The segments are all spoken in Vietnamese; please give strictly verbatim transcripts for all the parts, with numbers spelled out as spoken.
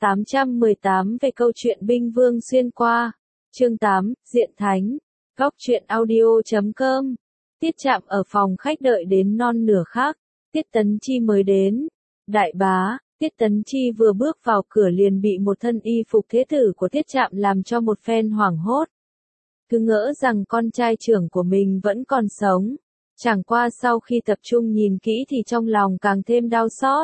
tám trăm mười tám về câu chuyện binh vương xuyên qua. Chương tám, Diện Thánh. Góc truyện audio chấm com. Tiết Trạm ở phòng khách đợi đến non nửa khác, Tiết Tấn Chi mới đến. Đại bá, Tiết Tấn Chi vừa bước vào cửa liền bị một thân y phục thế tử của Tiết Trạm làm cho một phen hoảng hốt. Cứ ngỡ rằng con trai trưởng của mình vẫn còn sống. Chẳng qua sau khi tập trung nhìn kỹ thì trong lòng càng thêm đau xót.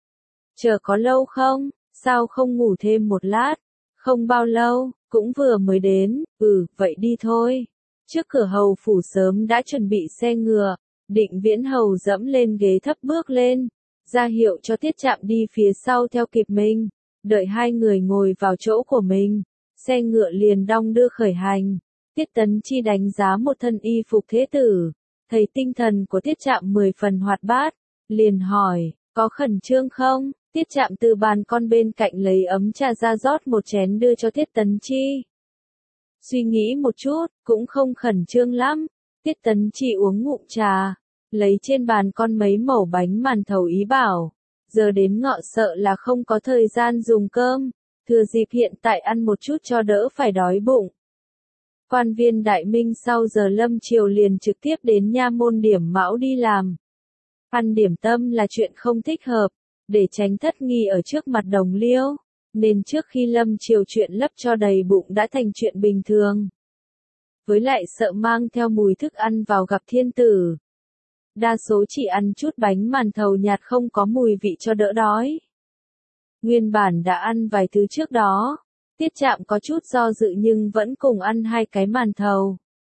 Chờ có lâu không? Sao không ngủ thêm một lát? Không bao lâu, cũng vừa mới đến, ừ, vậy đi thôi. Trước cửa hầu phủ sớm đã chuẩn bị xe ngựa, Định Viễn hầu dẫm lên ghế thấp bước lên, ra hiệu cho Tiết Trạm đi phía sau theo kịp mình, đợi hai người ngồi vào chỗ của mình, xe ngựa liền đong đưa khởi hành. Tiết Tấn Chi đánh giá một thân y phục thế tử, thấy tinh thần của Tiết Trạm mười phần hoạt bát, liền hỏi, có khẩn trương không? Tiết Trạm từ bàn con bên cạnh lấy ấm trà ra rót một chén đưa cho Tiết Tấn Chi. Suy nghĩ một chút, cũng không khẩn trương lắm. Tiết Tấn Chi uống ngụm trà, lấy trên bàn con mấy mẩu bánh màn thầu ý bảo, giờ đến ngọ sợ là không có thời gian dùng cơm, thừa dịp hiện tại ăn một chút cho đỡ phải đói bụng. Quan viên Đại Minh sau giờ lâm chiều liền trực tiếp đến nha môn điểm mão đi làm. Ăn điểm tâm là chuyện không thích hợp, để tránh thất nghi ở trước mặt đồng liêu, nên trước khi lâm chiều chuyện lấp cho đầy bụng đã thành chuyện bình thường. Với lại sợ mang theo mùi thức ăn vào gặp thiên tử. Đa số chỉ ăn chút bánh màn thầu nhạt không có mùi vị cho đỡ đói. Nguyên bản đã ăn vài thứ trước đó, Tiết Trạm có chút do dự nhưng vẫn cùng ăn hai cái màn thầu.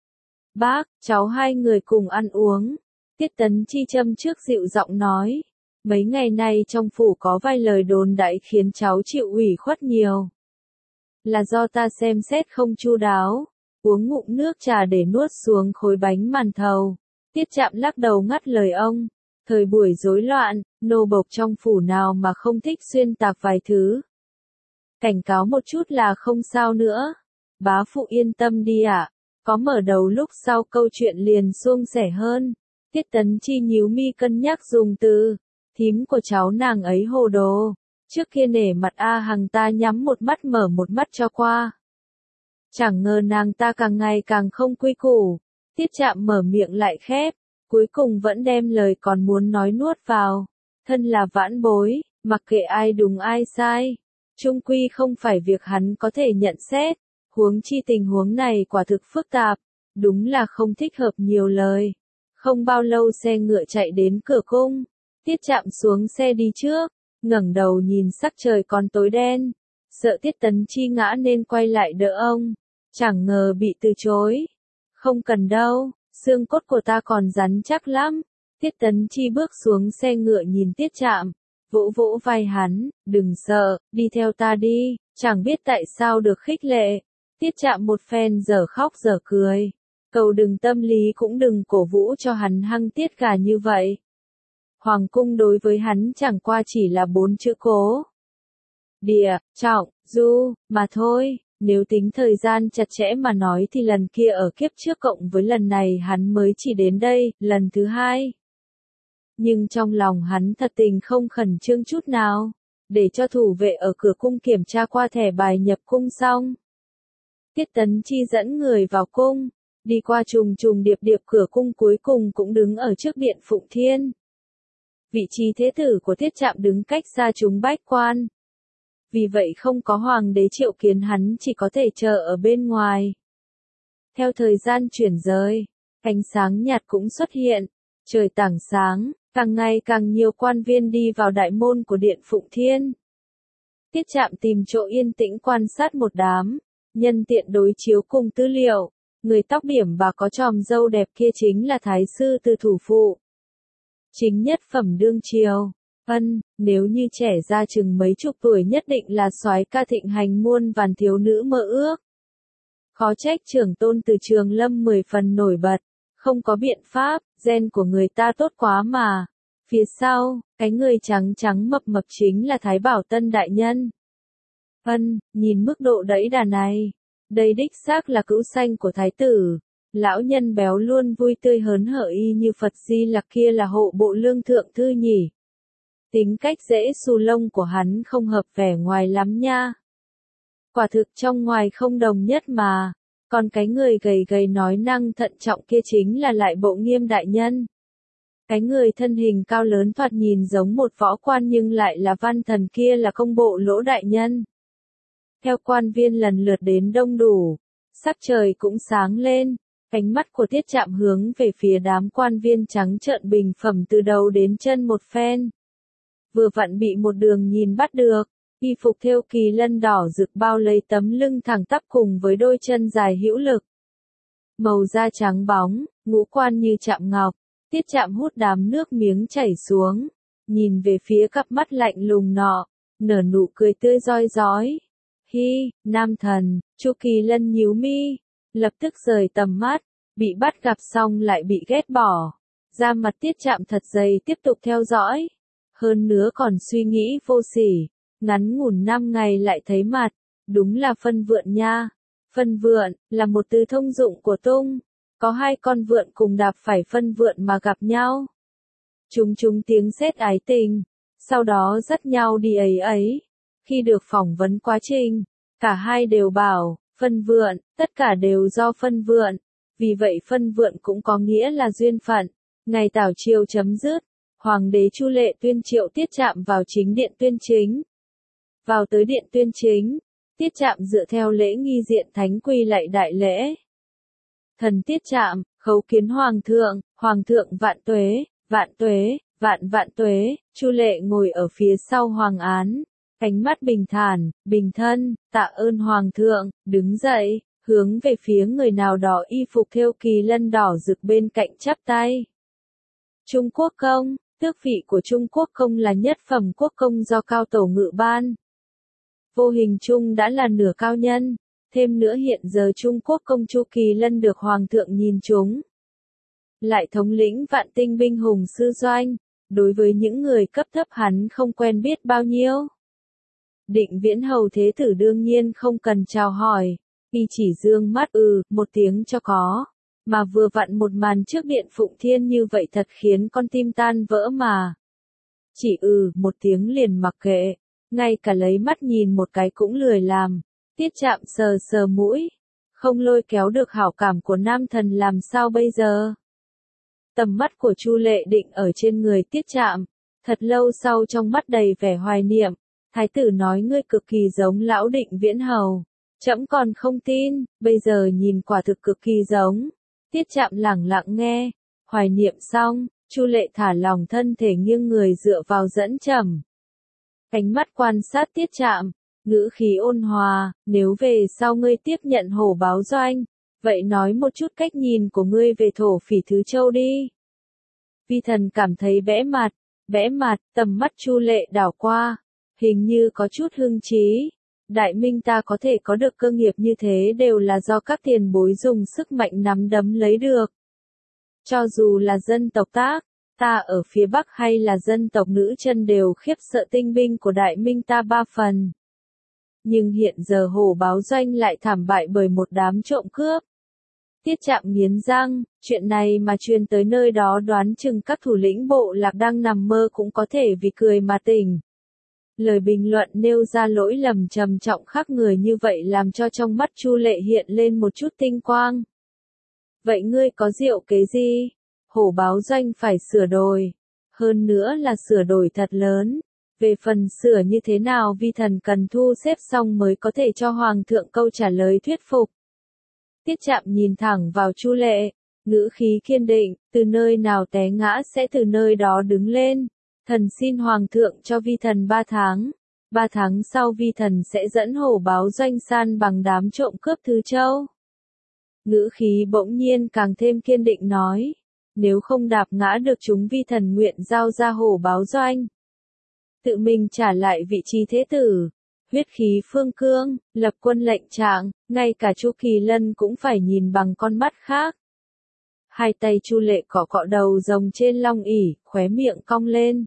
Bác, cháu hai người cùng ăn uống. Tiết Tấn Chi châm trước dịu giọng nói. Mấy ngày nay trong phủ có vài lời đồn đại khiến cháu chịu ủy khuất nhiều. Là do ta xem xét không chu đáo. Uống ngụm nước trà để nuốt xuống khối bánh màn thầu. Tiết Trạm lắc đầu ngắt lời ông. Thời buổi rối loạn, nô bộc trong phủ nào mà không thích xuyên tạc vài thứ. Cảnh cáo một chút là không sao nữa. Bá phụ yên tâm đi ạ. À. Có mở đầu lúc sau câu chuyện liền suôn sẻ hơn. Tiết Tấn Chi nhíu mi cân nhắc dùng từ. Thím của cháu nàng ấy hồ đồ. Trước kia nể mặt A Hằng ta nhắm một mắt mở một mắt cho qua. Chẳng ngờ nàng ta càng ngày càng không quy củ. Tiết Trạm mở miệng lại khép. Cuối cùng vẫn đem lời còn muốn nói nuốt vào. Thân là vãn bối, mặc kệ ai đúng ai sai. Chung quy không phải việc hắn có thể nhận xét. Huống chi tình huống này quả thực phức tạp. Đúng là không thích hợp nhiều lời. Không bao lâu xe ngựa chạy đến cửa cung. Tiết Trạm xuống xe đi trước, ngẩng đầu nhìn sắc trời còn tối đen, sợ Tiết Tấn Chi ngã nên quay lại đỡ ông, chẳng ngờ bị từ chối. Không cần đâu, xương cốt của ta còn rắn chắc lắm. Tiết Tấn Chi bước xuống xe ngựa nhìn Tiết Trạm, vỗ vỗ vai hắn, đừng sợ, đi theo ta đi, chẳng biết tại sao được khích lệ. Tiết Trạm một phen dở khóc dở cười, cầu đừng tâm lý cũng đừng cổ vũ cho hắn hăng tiết gà như vậy. Hoàng cung đối với hắn chẳng qua chỉ là bốn chữ cố. Địa, trọng, du, mà thôi, nếu tính thời gian chặt chẽ mà nói thì lần kia ở kiếp trước cộng với lần này hắn mới chỉ đến đây, lần thứ hai. Nhưng trong lòng hắn thật tình không khẩn trương chút nào, để cho thủ vệ ở cửa cung kiểm tra qua thẻ bài nhập cung xong. Tiết Tấn Chi dẫn người vào cung, đi qua trùng trùng điệp điệp cửa cung cuối cùng cũng đứng ở trước điện Phụng Thiên. Vị trí thế tử của Tiết Trạm đứng cách xa chúng bách quan. Vì vậy không có hoàng đế triệu kiến hắn chỉ có thể chờ ở bên ngoài. Theo thời gian chuyển rời, ánh sáng nhạt cũng xuất hiện, trời tảng sáng, càng ngày càng nhiều quan viên đi vào đại môn của điện Phụng Thiên. Tiết Trạm tìm chỗ yên tĩnh quan sát một đám, nhân tiện đối chiếu cùng tư liệu, người tóc điểm bà có chòm râu đẹp kia chính là thái sư từ thủ phụ. Chính nhất phẩm đương triều, ân, nếu như trẻ ra chừng mấy chục tuổi nhất định là soái ca thịnh hành muôn vàn thiếu nữ mơ ước. Khó trách trưởng tôn từ Trường Lâm mười phần nổi bật, không có biện pháp, gen của người ta tốt quá mà. Phía sau, cái người trắng trắng mập mập chính là Thái Bảo Tân đại nhân. Ân, nhìn mức độ đẫy đà này, đây đích xác là cữu sanh của thái tử. Lão nhân béo luôn vui tươi hớn hở y như Phật Di Lặc kia là hộ bộ lương thượng thư nhỉ. Tính cách dễ xù lông của hắn không hợp vẻ ngoài lắm nha. Quả thực trong ngoài không đồng nhất mà. Còn cái người gầy gầy nói năng thận trọng kia chính là Lại Bộ Nghiêm đại nhân. Cái người thân hình cao lớn thoạt nhìn giống một võ quan nhưng lại là văn thần kia là Công Bộ Lỗ đại nhân. Theo quan viên lần lượt đến đông đủ, sắc trời cũng sáng lên, ánh mắt của Tiết Trạm hướng về phía đám quan viên trắng trợn bình phẩm từ đầu đến chân một phen. Vừa vặn bị một đường nhìn bắt được, y phục thêu kỳ lân đỏ rực bao lấy tấm lưng thẳng tắp cùng với đôi chân dài hữu lực. Màu da trắng bóng, ngũ quan như chạm ngọc, Tiết Trạm hút đám nước miếng chảy xuống, nhìn về phía cặp mắt lạnh lùng nọ, nở nụ cười tươi rói rói. Hi, nam thần, Chu Kỳ Lân nhíu mi, lập tức rời tầm mắt, bị bắt gặp xong lại bị ghét bỏ. Da mặt Tiết Trạm thật dày tiếp tục theo dõi. Hơn nữa còn suy nghĩ vô sỉ, ngắn ngủn năm ngày lại thấy mặt, đúng là phân vượn nha. Phân vượn, là một từ thông dụng của tung, có hai con vượn cùng đạp phải phân vượn mà gặp nhau. Chúng chúng tiếng sét ái tình, sau đó dắt nhau đi ấy ấy. Khi được phỏng vấn quá trình, cả hai đều bảo, phân vượn, tất cả đều do phân vượn, vì vậy phân vượn cũng có nghĩa là duyên phận. Ngày tảo triều chấm dứt, Hoàng đế Chu Lệ tuyên triệu Tiết Trạm vào chính điện tuyên chính. Vào tới điện tuyên chính, Tiết Trạm dựa theo lễ nghi diện thánh quỳ lạy đại lễ. Thần Tiết Trạm, khấu kiến Hoàng thượng, Hoàng thượng vạn tuế, vạn tuế, vạn vạn tuế. Chu Lệ ngồi ở phía sau Hoàng án, ánh mắt bình thản, bình thân, tạ ơn Hoàng thượng, đứng dậy, hướng về phía người nào đó y phục thêu kỳ lân đỏ rực bên cạnh chắp tay. Trung Quốc công, tước vị của Trung Quốc công là nhất phẩm quốc công do cao tổ ngự ban. Vô hình chung đã là nửa cao nhân, thêm nữa hiện giờ Trung Quốc công Chu Kỳ Lân được Hoàng thượng nhìn trúng. Lại thống lĩnh vạn tinh binh hùng sư doanh, đối với những người cấp thấp hắn không quen biết bao nhiêu. Định Viễn Hầu Thế Tử đương nhiên không cần chào hỏi, y chỉ dương mắt ừ, một tiếng cho có. Mà vừa vặn một màn trước điện Phụng Thiên như vậy thật khiến con tim tan vỡ mà. Chỉ ừ, một tiếng liền mặc kệ, ngay cả lấy mắt nhìn một cái cũng lười làm. Tiết Trạm sờ sờ mũi, không lôi kéo được hảo cảm của nam thần làm sao bây giờ. Tầm mắt của Chu Lệ định ở trên người Tiết Trạm, thật lâu sau trong mắt đầy vẻ hoài niệm. Thái tử nói ngươi cực kỳ giống lão Định Viễn Hầu, trẫm còn không tin, bây giờ nhìn quả thực cực kỳ giống. Tiết Trạm lẳng lặng nghe, hoài niệm xong, Chu Lệ thả lòng thân thể nghiêng người dựa vào dẫn trầm. Ánh mắt quan sát Tiết Trạm, ngữ khí ôn hòa, nếu về sau ngươi tiếp nhận hổ báo doanh, vậy nói một chút cách nhìn của ngươi về thổ phỉ Thứ Châu đi. Vi thần cảm thấy bẽ mặt, bẽ mặt, tầm mắt Chu Lệ đảo qua, hình như có chút hưng trí. Đại Minh ta có thể có được cơ nghiệp như thế đều là do các tiền bối dùng sức mạnh nắm đấm lấy được. Cho dù là dân tộc Tác, ta ở phía Bắc hay là dân tộc nữ chân đều khiếp sợ tinh binh của Đại Minh ta ba phần. Nhưng hiện giờ hổ báo doanh lại thảm bại bởi một đám trộm cướp. Tiết Trạm nghiến răng, chuyện này mà truyền tới nơi đó đoán chừng các thủ lĩnh bộ lạc đang nằm mơ cũng có thể vì cười mà tỉnh. Lời bình luận nêu ra lỗi lầm trầm trọng khác người như vậy làm cho trong mắt Chu Lệ hiện lên một chút tinh quang. Vậy ngươi có diệu kế gì? Hổ báo doanh phải sửa đổi. Hơn nữa là sửa đổi thật lớn. Về phần sửa như thế nào vi thần cần thu xếp xong mới có thể cho Hoàng thượng câu trả lời thuyết phục. Tiết Trạm nhìn thẳng vào Chu Lệ, ngữ khí kiên định, từ nơi nào té ngã sẽ từ nơi đó đứng lên. Thần xin Hoàng thượng cho vi thần ba tháng. Ba tháng sau vi thần sẽ dẫn hổ báo doanh san bằng đám trộm cướp Thứ Châu. Ngữ khí bỗng nhiên càng thêm kiên định nói. Nếu không đạp ngã được chúng vi thần nguyện giao ra hổ báo doanh. Tự mình trả lại vị trí thế tử. Huyết khí phương cương, lập quân lệnh trạng, ngay cả Chu Kỳ Lân cũng phải nhìn bằng con mắt khác. Hai tay Chu Lệ cọ cọ đầu rồng trên long ỷ, khóe miệng cong lên.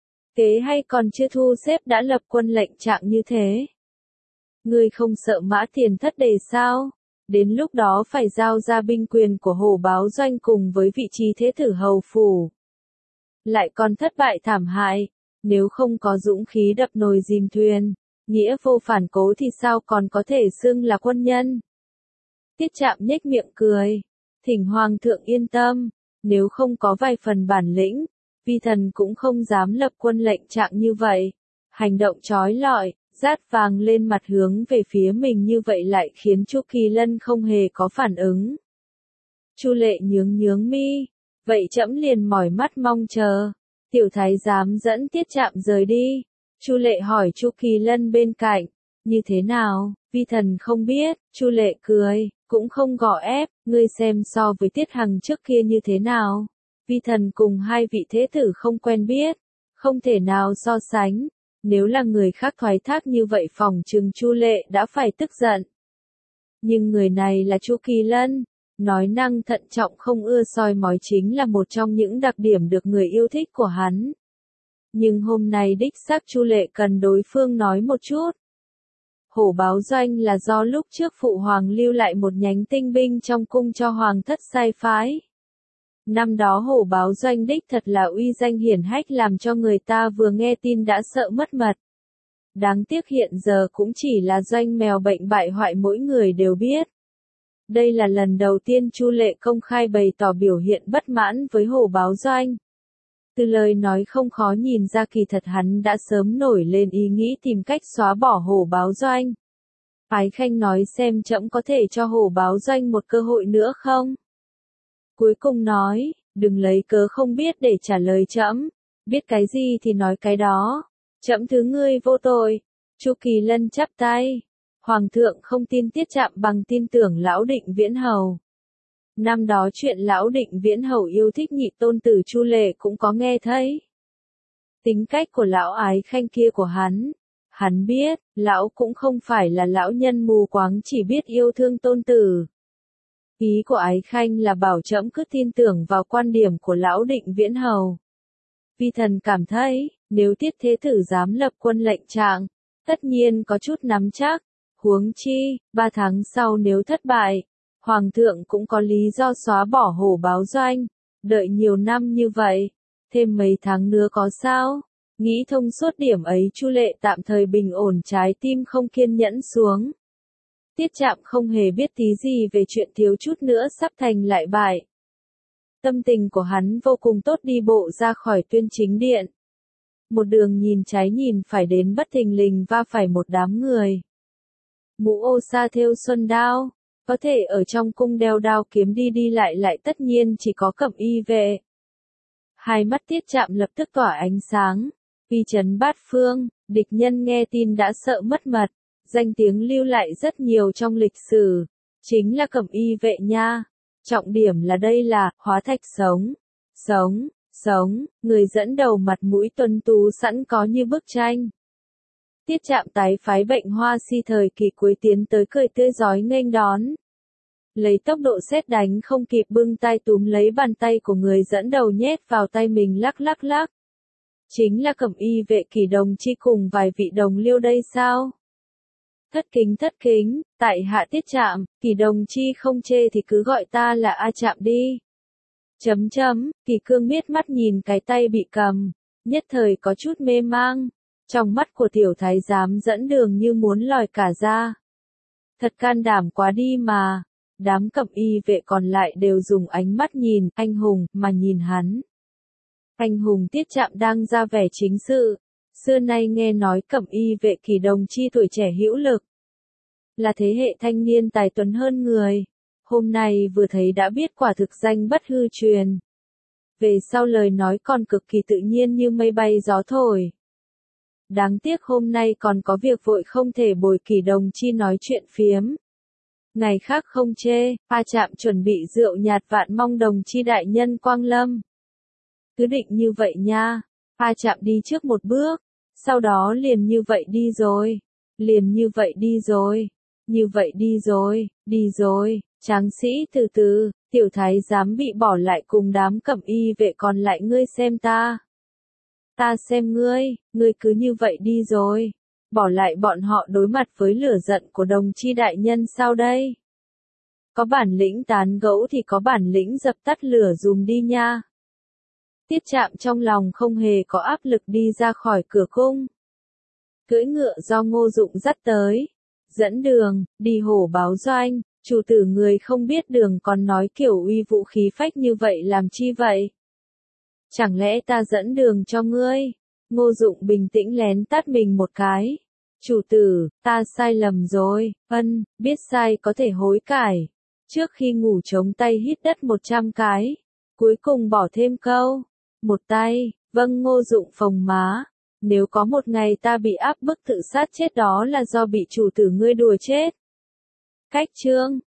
Kế hay còn chưa thu xếp đã lập quân lệnh trạng như thế. Ngươi không sợ Mã Tiền thất đề sao? Đến lúc đó phải giao ra binh quyền của hổ báo doanh cùng với vị trí thế tử hầu phủ. Lại còn thất bại thảm hại. Nếu không có dũng khí đập nồi dìm thuyền, nghĩa vô phản cố thì sao còn có thể xưng là quân nhân. Tiết Trạm nhếch miệng cười. Thỉnh Hoàng thượng yên tâm, nếu không có vài phần bản lĩnh, vi thần cũng không dám lập quân lệnh trạng như vậy. Hành động trói lọi, rát vàng lên mặt hướng về phía mình như vậy lại khiến Chu Kỳ Lân không hề có phản ứng. Chu Lệ nhướng nhướng mi, vậy trẫm liền mỏi mắt mong chờ. Tiểu thái giám dẫn Tiết Trạm rời đi. Chu Lệ hỏi Chu Kỳ Lân bên cạnh, như thế nào, vi thần không biết. Chu Lệ cười, cũng không gò ép, ngươi xem so với Tiết Hằng trước kia như thế nào. Vi thần cùng hai vị thế tử không quen biết, không thể nào so sánh. Nếu là người khác thoái thác như vậy phòng trừng Chu Lệ đã phải tức giận. Nhưng người này là Chu Kỳ Lân, nói năng thận trọng không ưa soi mói chính là một trong những đặc điểm được người yêu thích của hắn. Nhưng hôm nay đích xác Chu Lệ cần đối phương nói một chút. Hổ báo doanh là do lúc trước phụ hoàng lưu lại một nhánh tinh binh trong cung cho hoàng thất sai phái. Năm đó hổ báo doanh đích thật là uy danh hiển hách làm cho người ta vừa nghe tin đã sợ mất mật. Đáng tiếc hiện giờ cũng chỉ là doanh mèo bệnh bại hoại mỗi người đều biết. Đây là lần đầu tiên Chu Lệ công khai bày tỏ biểu hiện bất mãn với hổ báo doanh. Từ lời nói không khó nhìn ra kỳ thật hắn đã sớm nổi lên ý nghĩ tìm cách xóa bỏ hổ báo doanh. Ái Khanh nói xem trẫm có thể cho hổ báo doanh một cơ hội nữa không? Cuối cùng nói, đừng lấy cớ không biết để trả lời trẫm, biết cái gì thì nói cái đó. Trẫm thứ ngươi vô tội. Chu Kỳ Lân chắp tay. Hoàng thượng không tin Tiết Trạm bằng tin tưởng Lão Định Viễn Hầu. Năm đó chuyện Lão Định Viễn Hầu yêu thích nhị tôn tử Chu Lệ cũng có nghe thấy. Tính cách của lão Ái Khanh kia của hắn, hắn biết, lão cũng không phải là lão nhân mù quáng chỉ biết yêu thương tôn tử. Ý của Ái Khanh là bảo trẫm cứ tin tưởng vào quan điểm của Lão Định Viễn Hầu. Vi thần cảm thấy, nếu Tiết thế tử dám lập quân lệnh trạng, tất nhiên có chút nắm chắc. Huống chi, ba tháng sau nếu thất bại, Hoàng thượng cũng có lý do xóa bỏ hổ báo doanh. Đợi nhiều năm như vậy, thêm mấy tháng nữa có sao? Nghĩ thông suốt điểm ấy Chu Lệ tạm thời bình ổn trái tim không kiên nhẫn xuống. Tiết Trạm không hề biết tí gì về chuyện thiếu chút nữa sắp thành lại bại. Tâm tình của hắn vô cùng tốt đi bộ ra khỏi Tuyên Chính Điện. Một đường nhìn trái nhìn phải đến bất thình lình va phải một đám người. Mũ ô sa thêu xuân đao, có thể ở trong cung đeo đao kiếm đi đi lại lại tất nhiên chỉ có Cẩm Y vệ. Hai mắt Tiết Trạm lập tức tỏa ánh sáng, uy chấn bát phương, địch nhân nghe tin đã sợ mất mật, danh tiếng lưu lại rất nhiều trong lịch sử, chính là Cẩm Y vệ nha. Trọng điểm là đây là, hóa thạch sống, sống, sống, người dẫn đầu mặt mũi tuấn tú sẵn có như bức tranh. Tiết Trạm tái phái bệnh hoa si thời kỳ cuối tiến tới cười tươi rói nghênh đón. Lấy tốc độ sét đánh không kịp bưng tay túm lấy bàn tay của người dẫn đầu nhét vào tay mình lắc lắc lắc. Chính là Cẩm Y vệ Kỷ Đồng Chi cùng vài vị đồng liêu đây sao? Thất kính thất kính, tại hạ Tiết Trạm, Kỷ Đồng Chi không chê thì cứ gọi ta là A Trạm đi. Chấm chấm, Kỷ Cương miết mắt nhìn cái tay bị cầm, nhất thời có chút mê mang. Trong mắt của tiểu thái giám dẫn đường như muốn lòi cả ra. Thật can đảm quá đi mà. Đám Cẩm Y vệ còn lại đều dùng ánh mắt nhìn anh hùng mà nhìn hắn. Anh hùng Tiết Trạm đang ra vẻ chính sự. Xưa nay nghe nói Cẩm Y vệ Kỷ Đồng Chi tuổi trẻ hữu lực. Là thế hệ thanh niên tài tuấn hơn người. Hôm nay vừa thấy đã biết quả thực danh bất hư truyền. Về sau lời nói còn cực kỳ tự nhiên như mây bay gió thổi. Đáng tiếc hôm nay còn có việc vội không thể bồi Kỷ Đồng Chi nói chuyện phiếm. Ngày khác không chê, A Trạm chuẩn bị rượu nhạt vạn mong Đồng Chi đại nhân quang lâm. Cứ định như vậy nha, A Trạm đi trước một bước, sau đó liền như vậy đi rồi, liền như vậy đi rồi, như vậy đi rồi, đi rồi, tráng sĩ từ từ, tiểu thái giám bị bỏ lại cùng đám Cẩm Y vệ còn lại ngươi xem ta. Ta xem ngươi, ngươi cứ như vậy đi rồi, bỏ lại bọn họ đối mặt với lửa giận của Đồng Chi đại nhân sao đây? Có bản lĩnh tán gẫu thì có bản lĩnh dập tắt lửa dùm đi nha. Tiết Trạm trong lòng không hề có áp lực đi ra khỏi cửa cung. Cưỡi ngựa do Ngô Dụng dắt tới. Dẫn đường, đi hổ báo doanh, chủ tử người không biết đường còn nói kiểu uy vũ khí phách như vậy làm chi vậy? Chẳng lẽ ta dẫn đường cho ngươi? Ngô Dụng bình tĩnh lén tát mình một cái. Chủ tử, ta sai lầm rồi, ân, biết sai có thể hối cải. Trước khi ngủ chống tay hít đất một trăm cái. Cuối cùng bỏ thêm câu. Một tay, vâng Ngô Dụng phồng má. Nếu có một ngày ta bị áp bức tự sát chết đó là do bị chủ tử ngươi đùa chết. Cách chương